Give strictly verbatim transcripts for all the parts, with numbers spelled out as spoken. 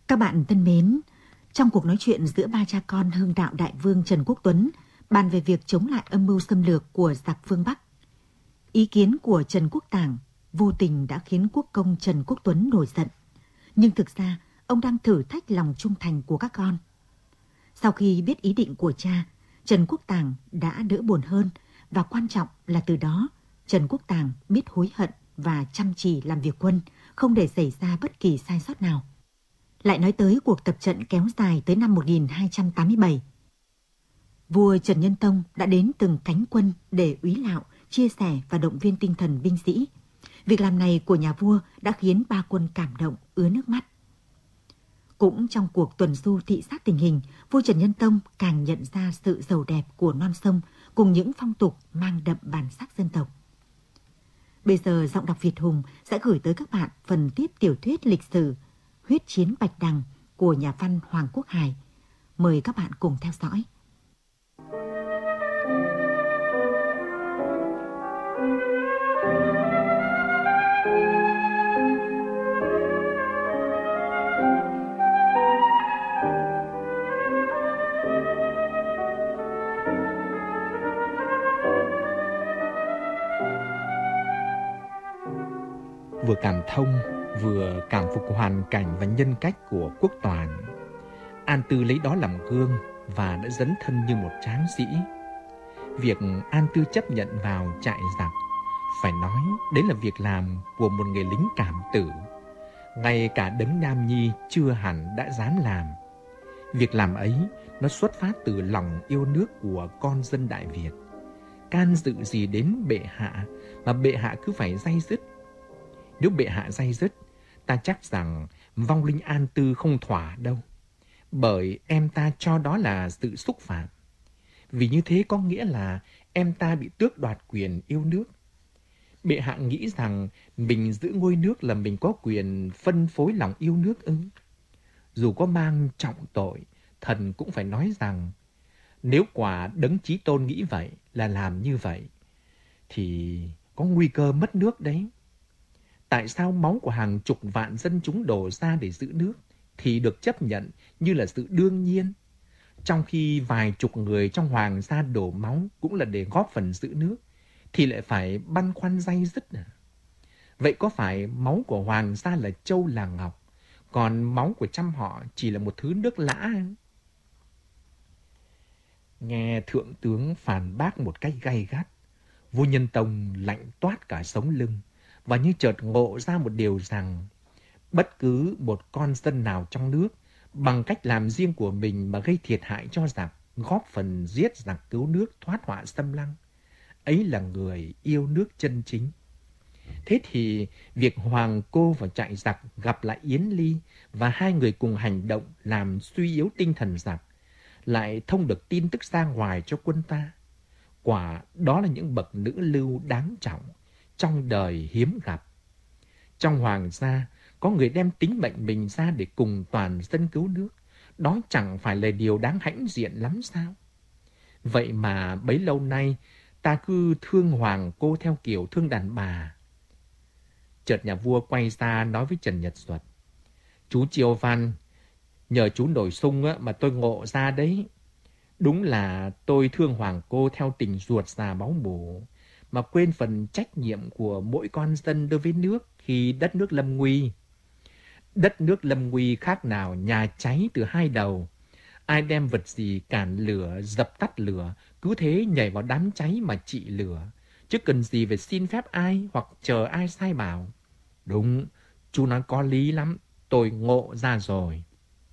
Các bạn thân mến, trong cuộc nói chuyện giữa ba cha con Hưng Đạo Đại Vương Trần Quốc Tuấn bàn về việc chống lại âm mưu xâm lược của giặc phương Bắc, ý kiến của Trần Quốc Tảng vô tình đã khiến quốc công Trần Quốc Tuấn nổi giận. Nhưng thực ra, ông đang thử thách lòng trung thành của các con. Sau khi biết ý định của cha, Trần Quốc Tảng đã đỡ buồn hơn, và quan trọng là từ đó, Trần Quốc Tảng biết hối hận và chăm chỉ làm việc quân, không để xảy ra bất kỳ sai sót nào. Lại nói tới cuộc tập trận kéo dài tới năm một nghìn hai trăm tám mươi bảy. Vua Trần Nhân Tông đã đến từng cánh quân để úy lạo, chia sẻ và động viên tinh thần binh sĩ. Việc làm này của nhà vua đã khiến ba quân cảm động, ứa nước mắt. Cũng trong cuộc tuần du thị sát tình hình, vua Trần Nhân Tông càng nhận ra sự giàu đẹp của non sông cùng những phong tục mang đậm bản sắc dân tộc. Bây giờ giọng đọc Việt Hùng sẽ gửi tới các bạn phần tiếp tiểu thuyết lịch sử Huyết chiến Bạch Đằng của nhà văn Hoàng Quốc Hải. Mời các bạn cùng theo dõi. Vừa cảm thông, vừa cảm phục hoàn cảnh và nhân cách của Quốc Toàn, An Tư lấy đó làm gương và đã dấn thân như một tráng sĩ. Việc An Tư chấp nhận vào trại giặc, phải nói đấy là việc làm của một người lính cảm tử. Ngay cả Đấng Nam Nhi chưa hẳn đã dám làm. Việc làm ấy nó xuất phát từ lòng yêu nước của con dân Đại Việt. Can dự gì đến bệ hạ mà bệ hạ cứ phải day dứt. Nếu bệ hạ day dứt, ta chắc rằng vong linh An Tư không thỏa đâu. Bởi em ta cho đó là sự xúc phạm. Vì như thế có nghĩa là em ta bị tước đoạt quyền yêu nước. Bệ hạ nghĩ rằng mình giữ ngôi nước là mình có quyền phân phối lòng yêu nước ư? Dù có mang trọng tội, thần cũng phải nói rằng nếu quả Đấng Chí Tôn nghĩ vậy là làm như vậy, thì có nguy cơ mất nước đấy. Tại sao máu của hàng chục vạn dân chúng đổ ra để giữ nước thì được chấp nhận như là sự đương nhiên, trong khi vài chục người trong hoàng gia đổ máu cũng là để góp phần giữ nước, thì lại phải băn khoăn day dứt à? Vậy có phải máu của hoàng gia là châu là ngọc, còn máu của trăm họ chỉ là một thứ nước lã? Nghe thượng tướng phản bác một cách gay gắt, vua Nhân Tông lạnh toát cả sống lưng, và như chợt ngộ ra một điều rằng bất cứ một con dân nào trong nước bằng cách làm riêng của mình mà gây thiệt hại cho giặc, góp phần giết giặc cứu nước thoát họa xâm lăng, ấy là người yêu nước chân chính. Thế thì việc Hoàng Cô và trại giặc gặp lại Yến Ly và hai người cùng hành động làm suy yếu tinh thần giặc, lại thông được tin tức ra ngoài cho quân ta. Quả đó là những bậc nữ lưu đáng trọng, trong đời hiếm gặp. Trong hoàng gia, có người đem tính mệnh mình ra để cùng toàn dân cứu nước. Đó chẳng phải là điều đáng hãnh diện lắm sao? Vậy mà bấy lâu nay, ta cứ thương Hoàng Cô theo kiểu thương đàn bà. Chợt nhà vua quay ra nói với Trần Nhật Duật: Chú Chiêu Văn, nhờ chú nổi sung mà tôi ngộ ra đấy. Đúng là tôi thương Hoàng Cô theo tình ruột già máu mủ, mà quên phần trách nhiệm của mỗi con dân đối với nước khi đất nước lâm nguy. Đất nước lâm nguy khác nào nhà cháy từ hai đầu. Ai đem vật gì cản lửa, dập tắt lửa, cứ thế nhảy vào đám cháy mà trị lửa, chứ cần gì phải xin phép ai hoặc chờ ai sai bảo. Đúng, chú nói có lý lắm, tôi ngộ ra rồi.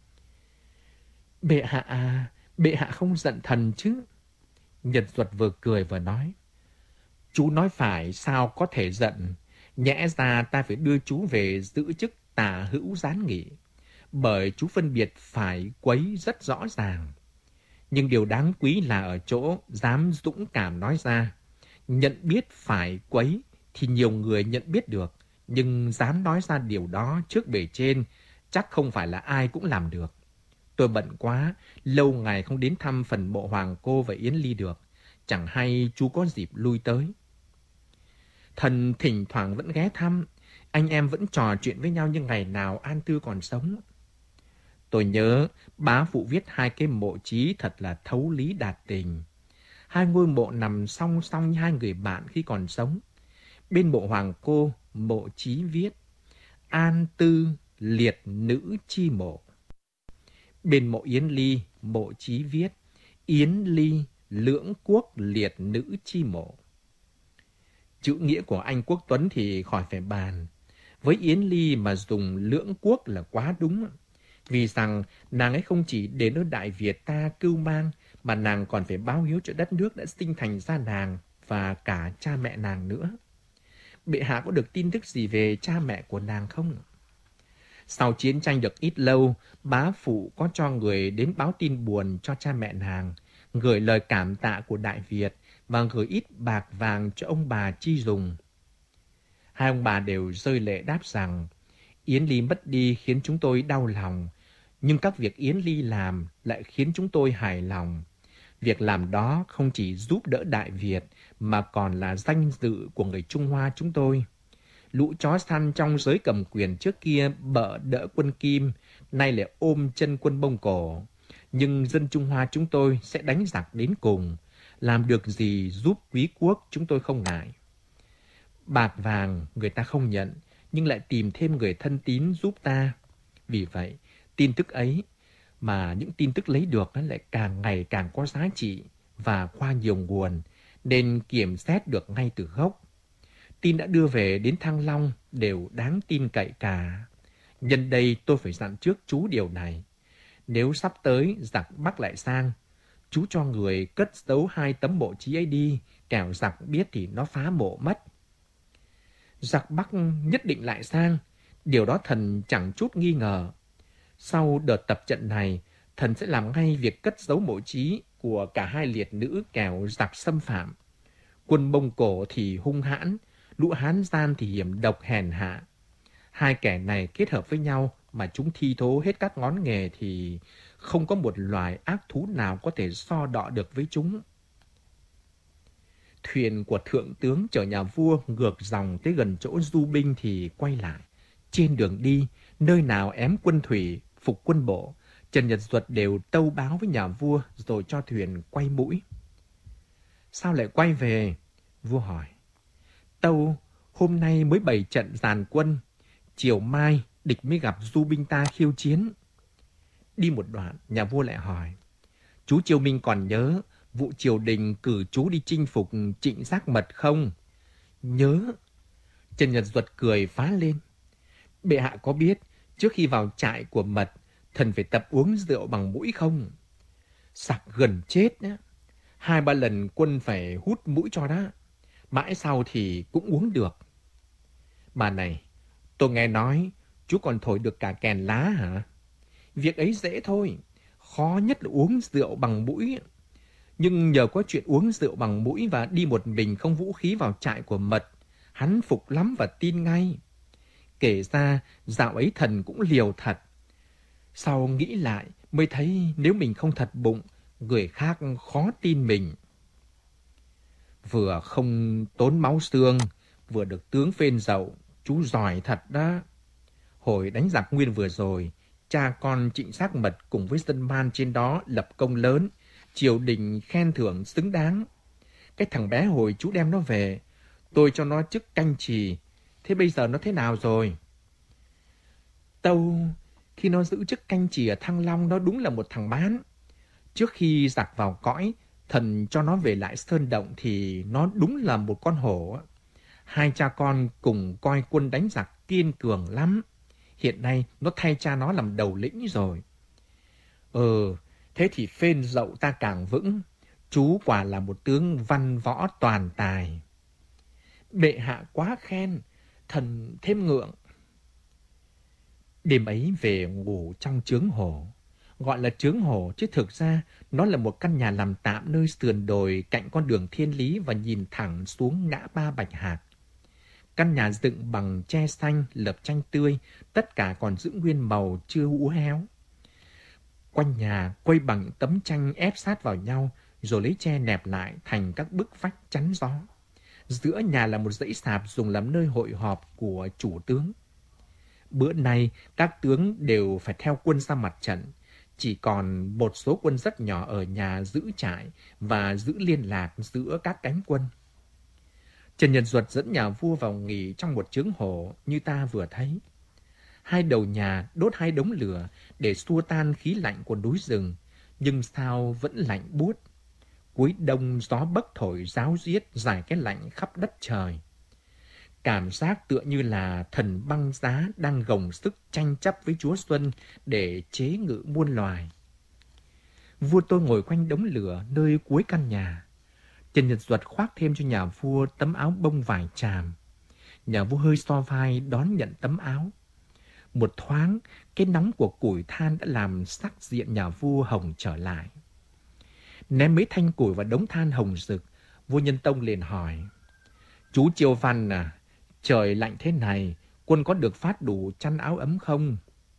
Bệ hạ à, bệ hạ không giận thần chứ? Nhật Duật vừa cười vừa nói: Chú nói phải, sao có thể giận. Nhẽ ra ta phải đưa chú về giữ chức tả hữu gián nghị, bởi chú phân biệt phải quấy rất rõ ràng. Nhưng điều đáng quý là ở chỗ dám dũng cảm nói ra. Nhận biết phải quấy thì nhiều người nhận biết được, nhưng dám nói ra điều đó trước bề trên chắc không phải là ai cũng làm được. Tôi bận quá, lâu ngày không đến thăm phần mộ Hoàng Cô và Yến Ly được. Chẳng hay chú có dịp lui tới. Thần thỉnh thoảng vẫn ghé thăm, anh em vẫn trò chuyện với nhau như ngày nào An Tư còn sống. Tôi nhớ bá phụ viết hai cái mộ chí thật là thấu lý đạt tình. Hai ngôi mộ nằm song song như hai người bạn khi còn sống. Bên mộ hoàng cô, mộ chí viết an tư liệt nữ chi mộ. Bên mộ Yến Ly, mộ chí viết Yến Ly lưỡng quốc liệt nữ chi mộ. Chữ nghĩa của anh Quốc Tuấn thì khỏi phải bàn. Với Yến Ly mà dùng lưỡng quốc là quá đúng. Vì rằng nàng ấy không chỉ đến ở Đại Việt ta cưu mang, mà nàng còn phải báo hiếu cho đất nước đã sinh thành ra nàng và cả cha mẹ nàng nữa. Bệ hạ có được tin tức gì về cha mẹ của nàng không? Sau chiến tranh được ít lâu, bá phụ có cho người đến báo tin buồn cho cha mẹ nàng, gửi lời cảm tạ của Đại Việt và gửi ít bạc vàng cho ông bà chi dùng. Hai ông bà đều rơi lệ đáp rằng, Yến Ly mất đi khiến chúng tôi đau lòng, nhưng các việc Yến Ly làm lại khiến chúng tôi hài lòng. Việc làm đó không chỉ giúp đỡ Đại Việt, mà còn là danh dự của người Trung Hoa chúng tôi. Lũ chó săn trong giới cầm quyền trước kia bợ đỡ quân Kim, nay lại ôm chân quân Mông Cổ. Nhưng dân Trung Hoa chúng tôi sẽ đánh giặc đến cùng. Làm được gì giúp quý quốc chúng tôi không ngại. Bạc vàng người ta không nhận, nhưng lại tìm thêm người thân tín giúp ta. Vì vậy, tin tức ấy, mà những tin tức lấy được nó lại càng ngày càng có giá trị và qua nhiều nguồn, nên kiểm xét được ngay từ gốc. Tin đã đưa về đến Thăng Long đều đáng tin cậy cả. Nhân đây tôi phải dặn trước chú điều này. Nếu sắp tới giặc Bắc lại sang, chú cho người cất giấu hai tấm mộ chí ấy đi, kẻo giặc biết thì nó phá mộ mất. Giặc Bắc nhất định lại sang, điều đó thần chẳng chút nghi ngờ. Sau đợt tập trận này, thần sẽ làm ngay việc cất giấu mộ chí của cả hai liệt nữ kẻo giặc xâm phạm. Quân Mông Cổ thì hung hãn, lũ Hán gian thì hiểm độc hèn hạ. Hai kẻ này kết hợp với nhau mà chúng thi thố hết các ngón nghề thì không có một loài ác thú nào có thể so đọ được với chúng. Thuyền của thượng tướng chở nhà vua ngược dòng tới gần chỗ du binh thì quay lại. Trên đường đi, nơi nào ém quân thủy, phục quân bộ, Trần Nhật Duật đều tâu báo với nhà vua rồi cho thuyền quay mũi. Sao lại quay về? Vua hỏi. Tâu, hôm nay mới bày trận dàn quân, chiều mai địch mới gặp du binh ta khiêu chiến. Đi một đoạn, nhà vua lại hỏi. Chú Chiêu Minh còn nhớ vụ triều đình cử chú đi chinh phục Trịnh Giác Mật không? Nhớ. Trần Nhật Duật cười phá lên. Bệ hạ có biết trước khi vào trại của Mật, thần phải tập uống rượu bằng mũi không? Sặc gần chết đó. Hai ba lần quân phải hút mũi cho đó. Mãi sau thì cũng uống được. Mà này, tôi nghe nói chú còn thổi được cả kèn lá hả? Việc ấy dễ thôi. Khó nhất là uống rượu bằng mũi. Nhưng nhờ có chuyện uống rượu bằng mũi và đi một mình không vũ khí vào trại của Mật, hắn phục lắm và tin ngay. Kể ra dạo ấy thần cũng liều thật. Sau nghĩ lại mới thấy nếu mình không thật bụng, người khác khó tin mình. Vừa không tốn máu xương, vừa được tướng phên dậu, chú giỏi thật đó. Hồi đánh giặc Nguyên vừa rồi, cha con Trịnh Giác Mật cùng với dân man trên đó lập công lớn, triều đình khen thưởng xứng đáng. Cái thằng bé hồi chú đem nó về, tôi cho nó chức canh trì, thế bây giờ nó thế nào rồi? Tâu, khi nó giữ chức canh trì ở Thăng Long, nó đúng là một thằng bán. Trước khi giặc vào cõi, thần cho nó về lại Sơn Động thì nó đúng là một con hổ. Hai cha con cùng coi quân đánh giặc kiên cường lắm. Hiện nay nó thay cha nó làm đầu lĩnh rồi. Ừ, thế thì phên dậu ta càng vững. Chú quả là một tướng văn võ toàn tài. Bệ hạ quá khen, thần thêm ngượng. Đêm ấy về ngủ trong chướng hổ. Gọi là chướng hổ chứ thực ra nó là một căn nhà làm tạm nơi sườn đồi cạnh con đường thiên lý và nhìn thẳng xuống ngã ba Bạch Hạc. Căn nhà dựng bằng tre xanh, lợp tranh tươi, tất cả còn giữ nguyên màu chưa úa héo. Quanh nhà quây bằng tấm tranh ép sát vào nhau, rồi lấy tre nẹp lại thành các bức vách chắn gió. Giữa nhà là một dãy sạp dùng làm nơi hội họp của chủ tướng. Bữa nay các tướng đều phải theo quân ra mặt trận, chỉ còn một số quân rất nhỏ ở nhà giữ trại và giữ liên lạc giữa các cánh quân. Trần Nhật Duật dẫn nhà vua vào nghỉ trong một trướng hổ như ta vừa thấy. Hai đầu nhà đốt hai đống lửa để xua tan khí lạnh của núi rừng, nhưng sao vẫn lạnh buốt. Cuối đông gió bấc thổi ráo riết dài cái lạnh khắp đất trời. Cảm giác tựa như là thần băng giá đang gồng sức tranh chấp với Chúa Xuân để chế ngự muôn loài. Vua tôi ngồi quanh đống lửa nơi cuối căn nhà. Trần Nhật Duật khoác thêm cho nhà vua tấm áo bông vải tràm. Nhà vua hơi so vai đón nhận tấm áo. Một thoáng, cái nóng của củi than đã làm sắc diện nhà vua hồng trở lại. Ném mấy thanh củi vào đống than hồng rực, vua Nhân Tông liền hỏi: "Chú Chiêu Văn à, trời lạnh thế này, quân có được phát đủ chăn áo ấm không?"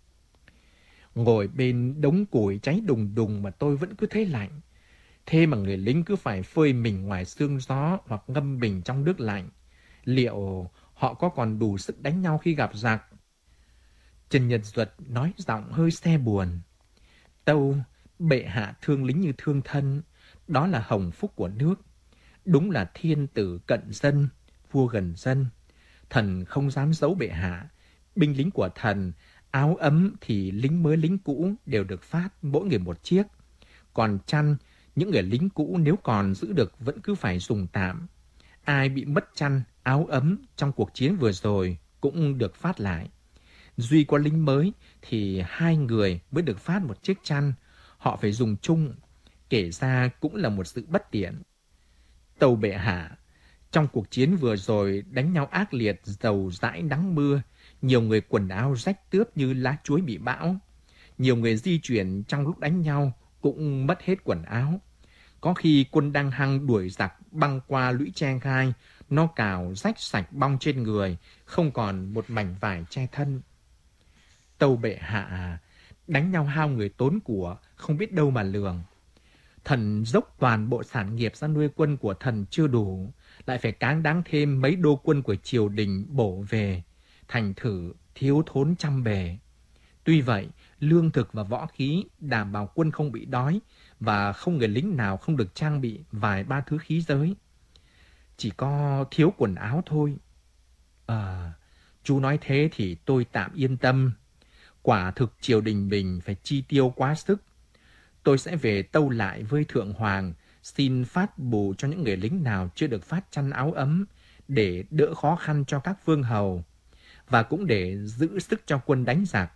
"Ngồi bên đống củi cháy đùng đùng mà tôi vẫn cứ thấy lạnh. Thế mà người lính cứ phải phơi mình ngoài sương gió hoặc ngâm mình trong nước lạnh. Liệu họ có còn đủ sức đánh nhau khi gặp giặc?" Trần Nhật Duật nói giọng hơi se buồn: "Tâu, bệ hạ thương lính như thương thân, đó là hồng phúc của nước. Đúng là thiên tử cận dân, vua gần dân. Thần không dám giấu bệ hạ. Binh lính của thần, áo ấm thì lính mới lính cũ đều được phát mỗi người một chiếc. Còn chăn, những người lính cũ nếu còn giữ được vẫn cứ phải dùng tạm. Ai bị mất chăn, áo ấm trong cuộc chiến vừa rồi cũng được phát lại. Duy có lính mới thì hai người mới được phát một chiếc chăn, họ phải dùng chung. Kể ra cũng là một sự bất tiện. Tâu bệ hạ, trong cuộc chiến vừa rồi đánh nhau ác liệt, dầu dãi nắng mưa, nhiều người quần áo rách tướp như lá chuối bị bão. Nhiều người di chuyển trong lúc đánh nhau cũng mất hết quần áo. Có khi quân đang hăng đuổi giặc băng qua lũy tre gai, nó cào rách sạch bong trên người, không còn một mảnh vải che thân. Tâu bệ hạ, đánh nhau hao người tốn của, không biết đâu mà lường. Thần dốc toàn bộ sản nghiệp ra nuôi quân của thần chưa đủ, lại phải cáng đáng thêm mấy đô quân của triều đình bổ về, thành thử thiếu thốn trăm bề. Tuy vậy, lương thực và võ khí đảm bảo quân không bị đói, và không người lính nào không được trang bị vài ba thứ khí giới. Chỉ có thiếu quần áo thôi. À, chú nói thế thì tôi tạm yên tâm. Quả thực triều đình mình phải chi tiêu quá sức. Tôi sẽ về tâu lại với Thượng Hoàng, xin phát bù cho những người lính nào chưa được phát chăn áo ấm, để đỡ khó khăn cho các vương hầu, và cũng để giữ sức cho quân đánh giặc.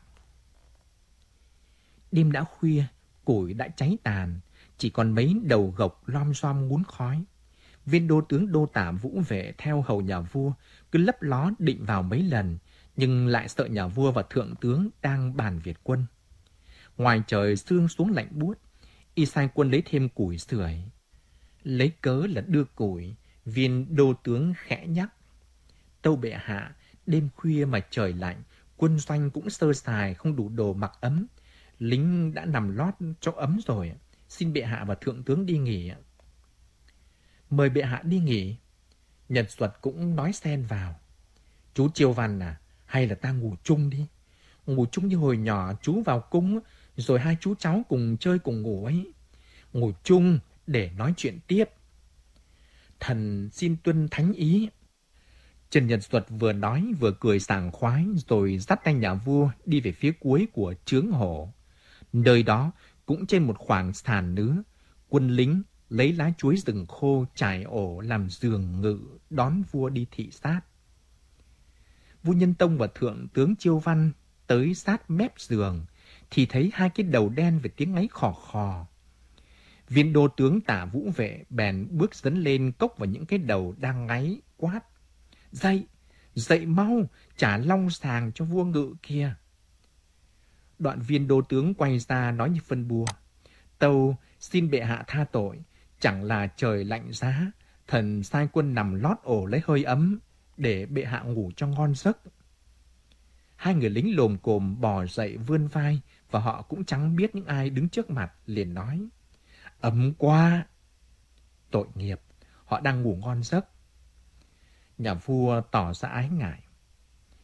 Đêm đã khuya, củi đã cháy tàn, chỉ còn mấy đầu gộc lom xom ngún khói. Viên đô tướng đô tả Vũ Vệ theo hầu nhà vua cứ lấp ló định vào mấy lần, nhưng lại sợ nhà vua và thượng tướng đang bàn việc quân. Ngoài trời sương xuống lạnh buốt, y sai quân lấy thêm củi sưởi. Lấy cớ là đưa củi, viên đô tướng khẽ nhắc: Tâu bệ hạ, đêm khuya mà trời lạnh, quân doanh cũng sơ sài không đủ đồ mặc ấm. Lính đã nằm lót cho ấm rồi, xin bệ hạ và thượng tướng đi nghỉ. Mời bệ hạ đi nghỉ. Nhật Duật cũng nói xen vào: Chú Chiêu Văn à, hay là ta ngủ chung đi. Ngủ chung như hồi nhỏ chú vào cung, rồi hai chú cháu cùng chơi cùng ngủ ấy. Ngủ chung để nói chuyện tiếp. Thần xin tuân thánh ý. Trần Nhật Duật vừa nói vừa cười sảng khoái, rồi dắt tay nhà vua đi về phía cuối của trướng hổ. Nơi đó, cũng trên một khoảng sàn nứa, quân lính lấy lá chuối rừng khô trải ổ làm giường ngự đón vua đi thị sát. Vua Nhân Tông và thượng tướng Chiêu Văn tới sát mép giường thì thấy hai cái đầu đen với tiếng ngáy khò khò. Viên đô tướng Tả Vũ Vệ bèn bước dấn lên cốc vào những cái đầu đang ngáy, quát: Dậy, dậy mau, trả long sàng cho vua ngự kia. Đoạn viên đô tướng quay ra nói như phân bua: Tâu xin bệ hạ tha tội, chẳng là trời lạnh giá, thần sai quân nằm lót ổ lấy hơi ấm, để bệ hạ ngủ cho ngon giấc. Hai người lính lồm cồm bò dậy vươn vai, và họ cũng chẳng biết những ai đứng trước mặt, liền nói: Ấm quá. Tội nghiệp, họ đang ngủ ngon giấc. Nhà vua tỏ ra ái ngại: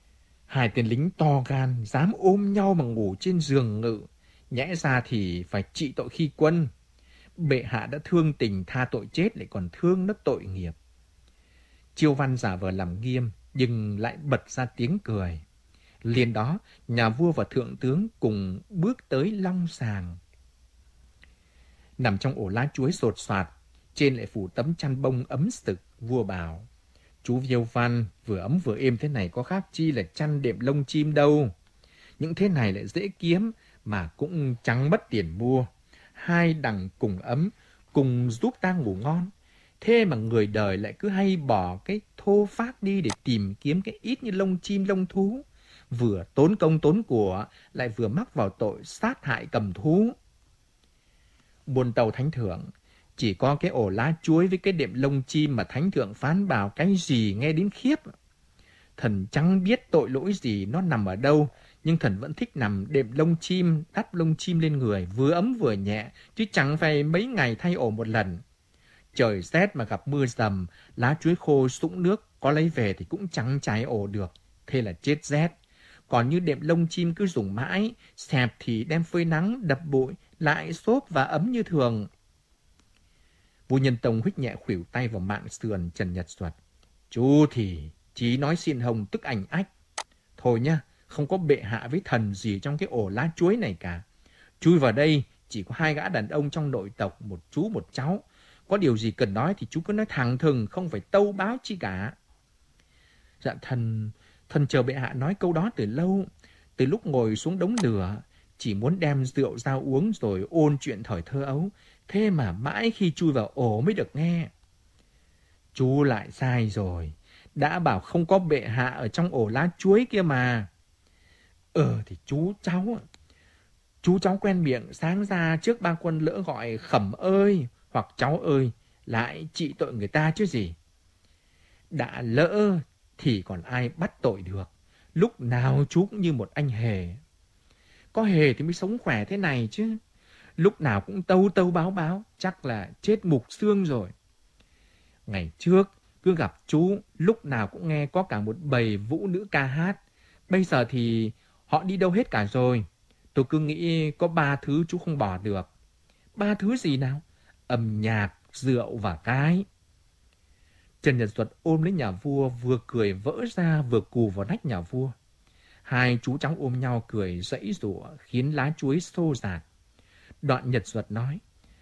Hai tên lính to gan, dám ôm nhau mà ngủ trên giường ngự. Nhẽ ra thì phải trị tội khi quân. Bệ hạ đã thương tình tha tội chết lại còn thương nó tội nghiệp. Chiêu Văn giả vờ làm nghiêm, nhưng lại bật ra tiếng cười. Liền đó, nhà vua và thượng tướng cùng bước tới long sàng. Nằm trong ổ lá chuối sột soạt, trên lại phủ tấm chăn bông ấm sực, vua bảo: Chú Chiêu Văn, vừa ấm vừa êm thế này có khác chi là chăn đệm lông chim đâu. Những thế này lại dễ kiếm, mà cũng chẳng mất tiền mua. Hai đằng cùng ấm, cùng giúp ta ngủ ngon. Thế mà người đời lại cứ hay bỏ cái thô phác đi để tìm kiếm cái ít như lông chim lông thú. Vừa tốn công tốn của, lại vừa mắc vào tội sát hại cầm thú. Buôn tàu thánh thượng, chỉ có cái ổ lá chuối với cái đệm lông chim mà thánh thượng phán bảo cái gì nghe đến khiếp. Thần chẳng biết tội lỗi gì nó nằm ở đâu, nhưng thần vẫn thích nằm đệm lông chim, đắp lông chim lên người, vừa ấm vừa nhẹ, chứ chẳng phải mấy ngày thay ổ một lần. Trời rét mà gặp mưa dầm, lá chuối khô sũng nước, có lấy về thì cũng chẳng cháy ổ được, thế là chết rét. Còn như đệm lông chim cứ dùng mãi, xẹp thì đem phơi nắng, đập bụi, lại xốp và ấm như thường. Vua Nhân Tông huých nhẹ khuỷu tay vào mạng sườn Trần Nhật Duật. Chú thì chỉ nói xin hồng tức ảnh ách. Thôi nhá, không có bệ hạ với thần gì trong cái ổ lá chuối này cả. Chui vào đây chỉ có hai gã đàn ông trong nội tộc, một chú một cháu. Có điều gì cần nói thì chú cứ nói thẳng thừng, không phải tâu báo chi cả. Dạ thần, thần chờ bệ hạ nói câu đó từ lâu. Từ lúc ngồi xuống đống lửa, chỉ muốn đem rượu ra uống rồi ôn chuyện thời thơ ấu. Thế mà mãi khi chui vào ổ mới được nghe. Chú lại sai rồi. Đã bảo không có bệ hạ ở trong ổ lá chuối kia mà. Ờ thì chú cháu, chú cháu quen miệng sáng ra trước ban quân lỡ gọi Khẩm ơi hoặc cháu ơi, lại trị tội người ta chứ gì. Đã lỡ thì còn ai bắt tội được. Lúc nào chú cũng như một anh hề. Có hề thì mới sống khỏe thế này chứ. Lúc nào cũng tâu tâu báo báo, chắc là chết mục xương rồi. Ngày trước, cứ gặp chú, lúc nào cũng nghe có cả một bầy vũ nữ ca hát. Bây giờ thì họ đi đâu hết cả rồi. Tôi cứ nghĩ có ba thứ chú không bỏ được. Ba thứ gì nào? Âm nhạc, rượu và cái. Trần Nhật Duật ôm lấy nhà vua, vừa cười vỡ ra vừa cù vào nách nhà vua. Hai chú cháu ôm nhau cười dãy rủa khiến lá chuối xô dạt. Đoạn Nhật Duật nói: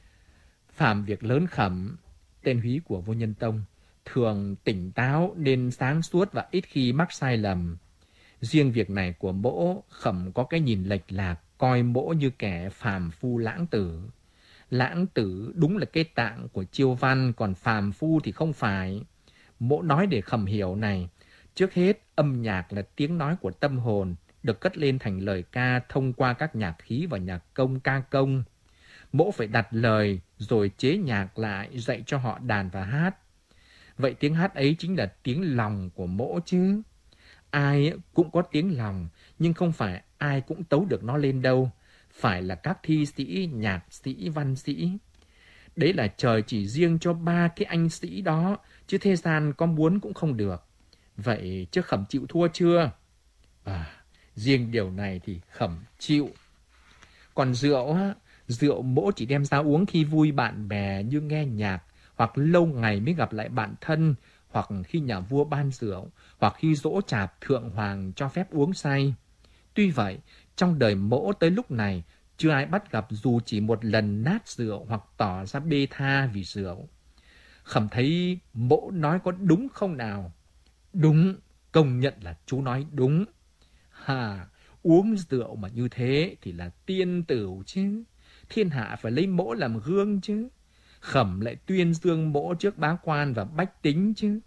Phạm việc lớn Khẩm, tên húy của vua Nhân Tông, thường tỉnh táo nên sáng suốt và ít khi mắc sai lầm. Riêng việc này của mỗ, Khẩm có cái nhìn lệch lạc, coi mỗ như kẻ phàm phu lãng tử. Lãng tử đúng là cái tạng của Chiêu Văn, còn phàm phu thì không phải. Mỗ nói để Khẩm hiểu này. Trước hết, âm nhạc là tiếng nói của tâm hồn, được cất lên thành lời ca thông qua các nhạc khí và nhạc công ca công. Mỗ phải đặt lời rồi chế nhạc lại, dạy cho họ đàn và hát. Vậy tiếng hát ấy chính là tiếng lòng của mỗ chứ. Ai cũng có tiếng lòng, nhưng không phải ai cũng tấu được nó lên đâu. Phải là các thi sĩ, nhạc sĩ, văn sĩ. Đấy là trời chỉ riêng cho ba cái anh sĩ đó, chứ thế gian có muốn cũng không được. Vậy chứ Khẩm chịu thua chưa? À, riêng điều này thì Khẩm chịu. Còn rượu á, rượu mỗ chỉ đem ra uống khi vui bạn bè như nghe nhạc, hoặc lâu ngày mới gặp lại bạn thân, hoặc khi nhà vua ban rượu, hoặc khi dỗ chạp thượng hoàng cho phép uống say. Tuy vậy, trong đời mỗ tới lúc này, chưa ai bắt gặp dù chỉ một lần nát rượu hoặc tỏ ra bê tha vì rượu. Khẩm thấy mỗ nói có đúng không nào? Đúng, công nhận là chú nói đúng. Hà, uống rượu mà như thế thì là tiên tửu chứ. Thiên hạ phải lấy mỗ làm gương chứ. Khẩm lại tuyên dương mỗ trước bá quan và bách tính chứ.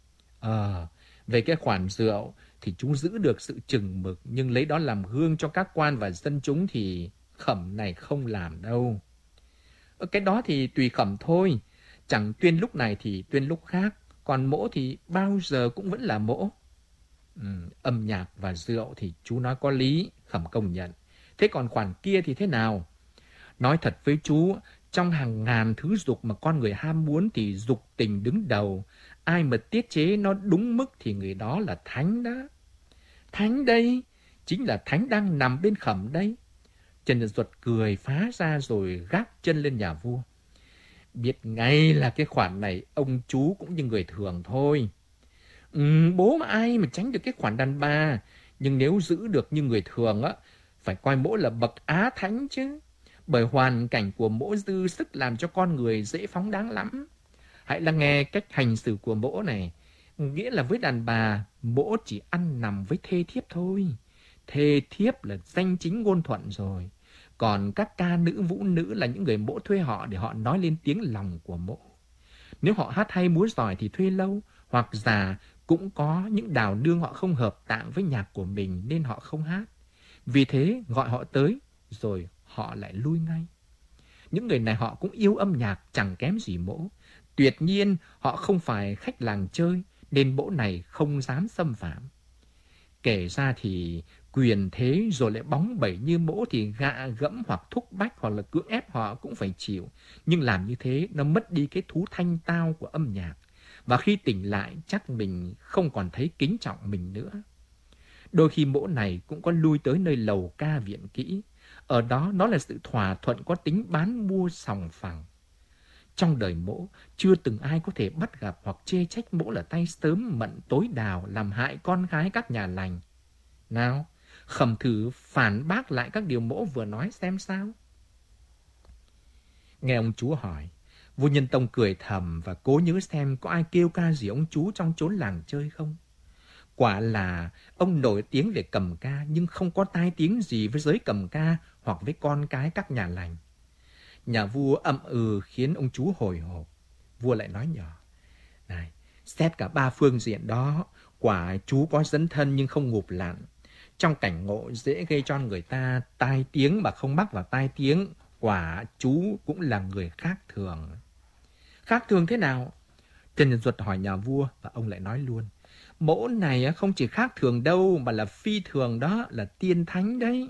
Ờ, về cái khoản rượu thì chú giữ được sự chừng mực, nhưng lấy đó làm gương cho các quan và dân chúng thì Khẩm này không làm đâu. Cái đó thì tùy Khẩm thôi. Chẳng tuyên lúc này thì tuyên lúc khác. Còn mỗ thì bao giờ cũng vẫn là mỗ. Ừ, âm nhạc và rượu thì chú nói có lý, Khẩm công nhận. Thế còn khoản kia thì thế nào? Nói thật với chú, trong hàng ngàn thứ dục mà con người ham muốn thì dục tình đứng đầu. Ai mà tiết chế nó đúng mức thì người đó là thánh đó. Thánh đây, chính là Thánh đang nằm bên khẩm đây. Trần Nhật Duật cười phá ra rồi gác chân lên nhà vua. Biết ngay là cái khoản này ông chú cũng như người thường thôi. Ừ, bố mà ai mà tránh được cái khoản đàn bà. Nhưng nếu giữ được như người thường á, phải coi mỗ là bậc á thánh chứ. Bởi hoàn cảnh của mỗ dư sức làm cho con người dễ phóng đáng lắm. Hãy lắng nghe cách hành xử của mỗ này. Nghĩa là với đàn bà, mỗ chỉ ăn nằm với thê thiếp thôi. Thê thiếp là danh chính ngôn thuận rồi. Còn các ca nữ, vũ nữ là những người mỗ thuê họ để họ nói lên tiếng lòng của mỗ. Nếu họ hát hay múa giỏi thì thuê lâu, hoặc già cũng có những đào nương họ không hợp tạng với nhạc của mình nên họ không hát. Vì thế gọi họ tới, rồi họ lại lui ngay. Những người này họ cũng yêu âm nhạc chẳng kém gì mỗ. Tuyệt nhiên họ không phải khách làng chơi, nên mỗ này không dám xâm phạm. Kể ra thì quyền thế rồi lại bóng bẩy như mỗ thì gạ gẫm hoặc thúc bách hoặc là cưỡng ép họ cũng phải chịu. Nhưng làm như thế nó mất đi cái thú thanh tao của âm nhạc. Và khi tỉnh lại chắc mình không còn thấy kính trọng mình nữa. Đôi khi mỗ này cũng có lui tới nơi lầu ca viện kỹ. Ở đó nó là sự thỏa thuận có tính bán mua sòng phẳng. Trong đời mỗ, chưa từng ai có thể bắt gặp hoặc chê trách mỗ là tay sớm mận tối đào làm hại con gái các nhà lành. Nào, khẩm thử phản bác lại các điều mỗ vừa nói xem sao. Nghe ông chú hỏi, vua Nhân Tông cười thầm và cố nhớ xem có ai kêu ca gì ông chú trong chốn làng chơi không. Quả là ông nổi tiếng về cầm ca nhưng không có tai tiếng gì với giới cầm ca hoặc với con cái các nhà lành. Nhà vua ậm ừ khiến ông chú hồi hộp. Vua lại nói nhỏ, này, xét cả ba phương diện đó, quả chú có dấn thân nhưng không ngụp lặn. Trong cảnh ngộ dễ gây cho người ta tai tiếng mà không mắc vào tai tiếng, quả chú cũng là người khác thường. Khác thường thế nào? Trần Nhật Duật hỏi nhà vua và ông lại nói luôn. Mỗ này không chỉ khác thường đâu mà là phi thường đó, là tiên thánh đấy.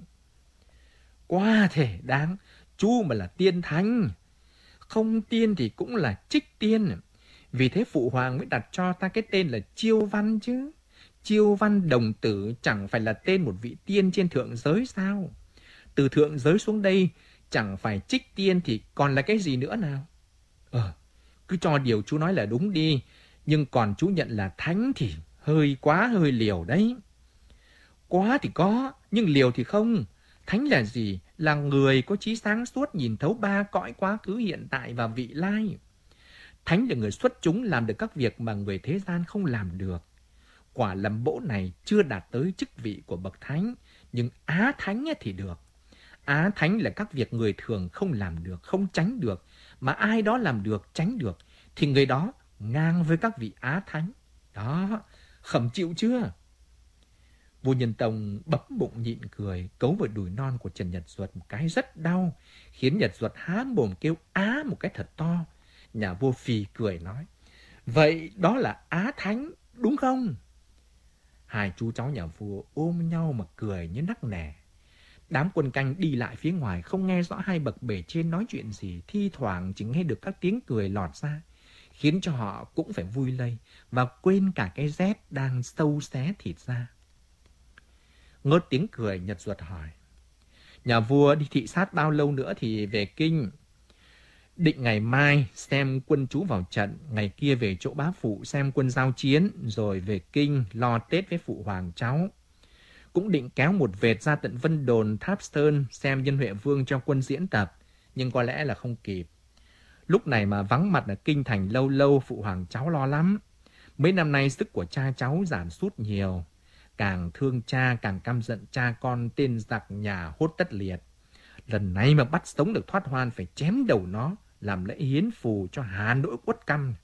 Quá thể đáng, chú mà là tiên thánh. Không tiên thì cũng là trích tiên. Vì thế phụ hoàng mới đặt cho ta cái tên là Chiêu Văn chứ. Chiêu Văn đồng tử chẳng phải là tên một vị tiên trên thượng giới sao? Từ thượng giới xuống đây chẳng phải trích tiên thì còn là cái gì nữa nào? Ờ, cứ cho điều chú nói là đúng đi. Nhưng còn chú nhận là thánh thì hơi quá hơi liều đấy. Quá thì có, nhưng liều thì không. Thánh là gì? Là người có trí sáng suốt nhìn thấu ba cõi quá khứ hiện tại và vị lai. Thánh là người xuất chúng làm được các việc mà người thế gian không làm được. Quả là mỗ này chưa đạt tới chức vị của bậc thánh, nhưng á thánh thì được. Á thánh là các việc người thường không làm được, không tránh được, mà ai đó làm được, tránh được, thì người đó ngang với các vị á thánh. Đó, khẩm chịu chưa? Vua Nhân Tông bấm bụng nhịn cười, cấu vào đùi non của Trần Nhật Duật một cái rất đau, khiến Nhật Duật há mồm kêu á một cái thật to. Nhà vua phì cười nói, vậy đó là á thánh, đúng không? Hai chú cháu nhà vua ôm nhau mà cười như nắc nẻ. Đám quân canh đi lại phía ngoài không nghe rõ hai bậc bề trên nói chuyện gì, thi thoảng chỉ nghe được các tiếng cười lọt ra, khiến cho họ cũng phải vui lây và quên cả cái rét đang sâu xé thịt ra. Ngớt tiếng cười, Nhật Duật hỏi, nhà vua đi thị sát bao lâu nữa thì về kinh? Định ngày mai xem quân chú vào trận, ngày kia về chỗ bá phụ xem quân giao chiến, rồi về kinh lo Tết với phụ hoàng cháu. Cũng định kéo một vệt ra tận Vân Đồn, Tháp Sơn xem Nhân Huệ Vương cho quân diễn tập, nhưng có lẽ là không kịp. Lúc này mà vắng mặt ở kinh thành lâu lâu phụ hoàng cháu lo lắm. Mấy năm nay sức của cha cháu giảm sút nhiều. Càng thương cha càng căm giận cha con tên giặc nhà Hốt Tất Liệt. Lần này mà bắt sống được thoát hoan phải chém đầu nó, làm lễ hiến phù cho hà nỗi uất căm.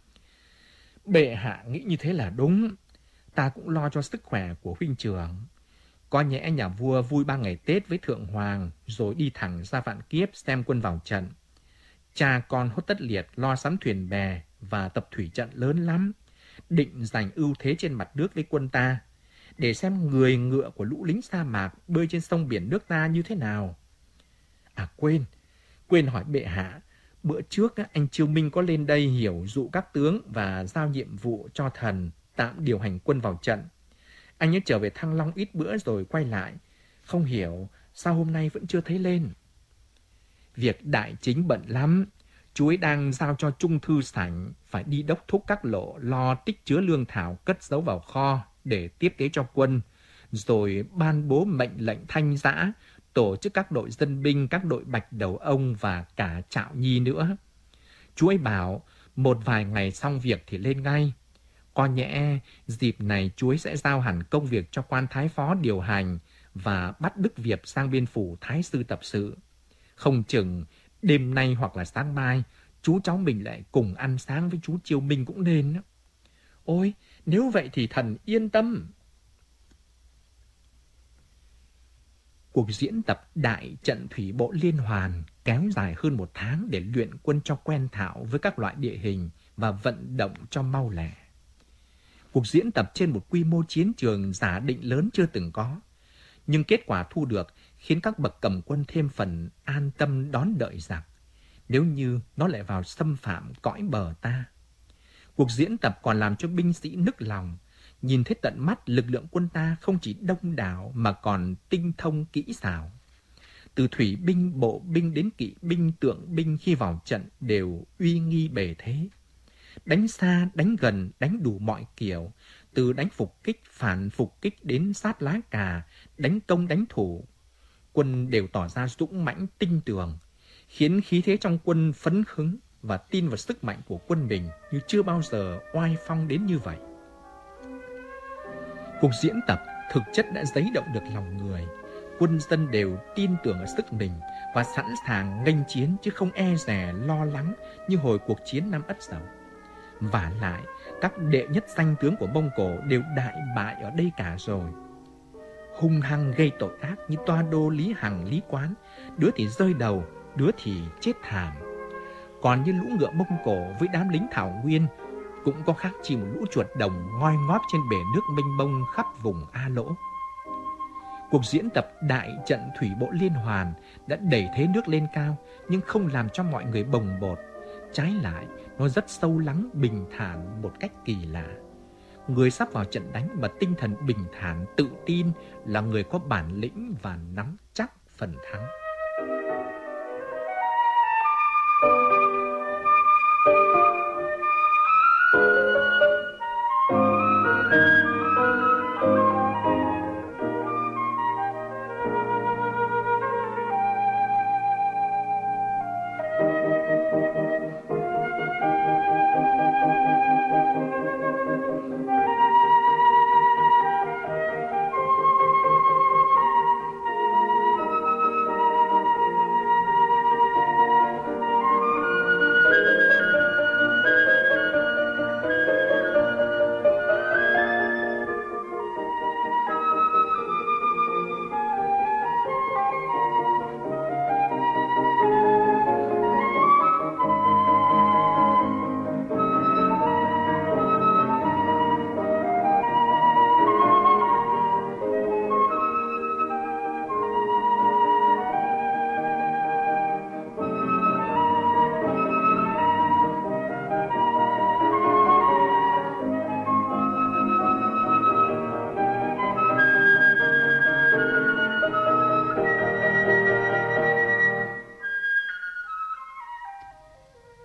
Bệ hạ nghĩ như thế là đúng. Ta cũng lo cho sức khỏe của huynh trưởng. Có nhẽ nhà vua vui ba ngày Tết với Thượng Hoàng, rồi đi thẳng ra Vạn Kiếp xem quân vào trận. Cha con Hốt Tất Liệt lo sắm thuyền bè và tập thủy trận lớn lắm, định giành ưu thế trên mặt nước với quân ta, để xem người ngựa của lũ lính sa mạc bơi trên sông biển nước ta như thế nào. À quên, quên hỏi bệ hạ, bữa trước anh Chiêu Minh có lên đây hiểu dụ các tướng và giao nhiệm vụ cho thần tạm điều hành quân vào trận. Anh ấy trở về Thăng Long ít bữa rồi quay lại. Không hiểu sao hôm nay vẫn chưa thấy lên. Việc đại chính bận lắm. Chú ấy đang giao cho Trung thư sảnh phải đi đốc thúc các lộ lo tích chứa lương thảo cất giấu vào kho để tiếp tế cho quân, rồi ban bố mệnh lệnh thanh giã, tổ chức các đội dân binh, các đội bạch đầu ông và cả Trạo Nhi nữa. Chú ấy bảo một vài ngày xong việc thì lên ngay. Có nhẽ dịp này chú ấy sẽ giao hẳn công việc cho quan thái phó điều hành và bắt Đức Việt sang biên phủ thái sư tập sự. Không chừng đêm nay hoặc là sáng mai, chú cháu mình lại cùng ăn sáng với chú Chiêu Minh cũng nên. Ôi, nếu vậy thì thần yên tâm. Cuộc diễn tập đại trận thủy bộ liên hoàn kéo dài hơn một tháng để luyện quân cho quen thạo với các loại địa hình và vận động cho mau lẹ. Cuộc diễn tập trên một quy mô chiến trường giả định lớn chưa từng có, nhưng kết quả thu được khiến các bậc cầm quân thêm phần an tâm đón đợi giặc, nếu như nó lại vào xâm phạm cõi bờ ta. Cuộc diễn tập còn làm cho binh sĩ nức lòng, nhìn thấy tận mắt lực lượng quân ta không chỉ đông đảo mà còn tinh thông kỹ xảo. Từ thủy binh, bộ binh đến kỵ binh, tượng binh khi vào trận đều uy nghi bề thế. Đánh xa, đánh gần, đánh đủ mọi kiểu, từ đánh phục kích, phản phục kích đến sát lá cà, đánh công đánh thủ. Quân đều tỏ ra dũng mãnh tinh tường, khiến khí thế trong quân phấn khứng và tin vào sức mạnh của quân mình như chưa bao giờ oai phong đến như vậy. Cuộc diễn tập thực chất đã giấy động được lòng người. Quân dân đều tin tưởng ở sức mình và sẵn sàng nghênh chiến chứ không e dè lo lắng như hồi cuộc chiến năm Ất Dậu. Vả lại, các đệ nhất danh tướng của Mông Cổ đều đại bại ở đây cả rồi. Hung hăng gây tội ác như Toa Đô, Lý Hằng, Lý Quán, đứa thì rơi đầu, đứa thì chết thảm. Còn như lũ ngựa Mông Cổ với đám lính Thảo Nguyên cũng có khác chi một lũ chuột đồng ngoi ngót trên bể nước mênh mông khắp vùng A Lỗ. Cuộc diễn tập đại trận thủy bộ liên hoàn đã đẩy thế nước lên cao, nhưng không làm cho mọi người bồng bột. Trái lại, nó rất sâu lắng, bình thản một cách kỳ lạ. Người sắp vào trận đánh mà tinh thần bình thản, tự tin là người có bản lĩnh và nắm chắc phần thắng.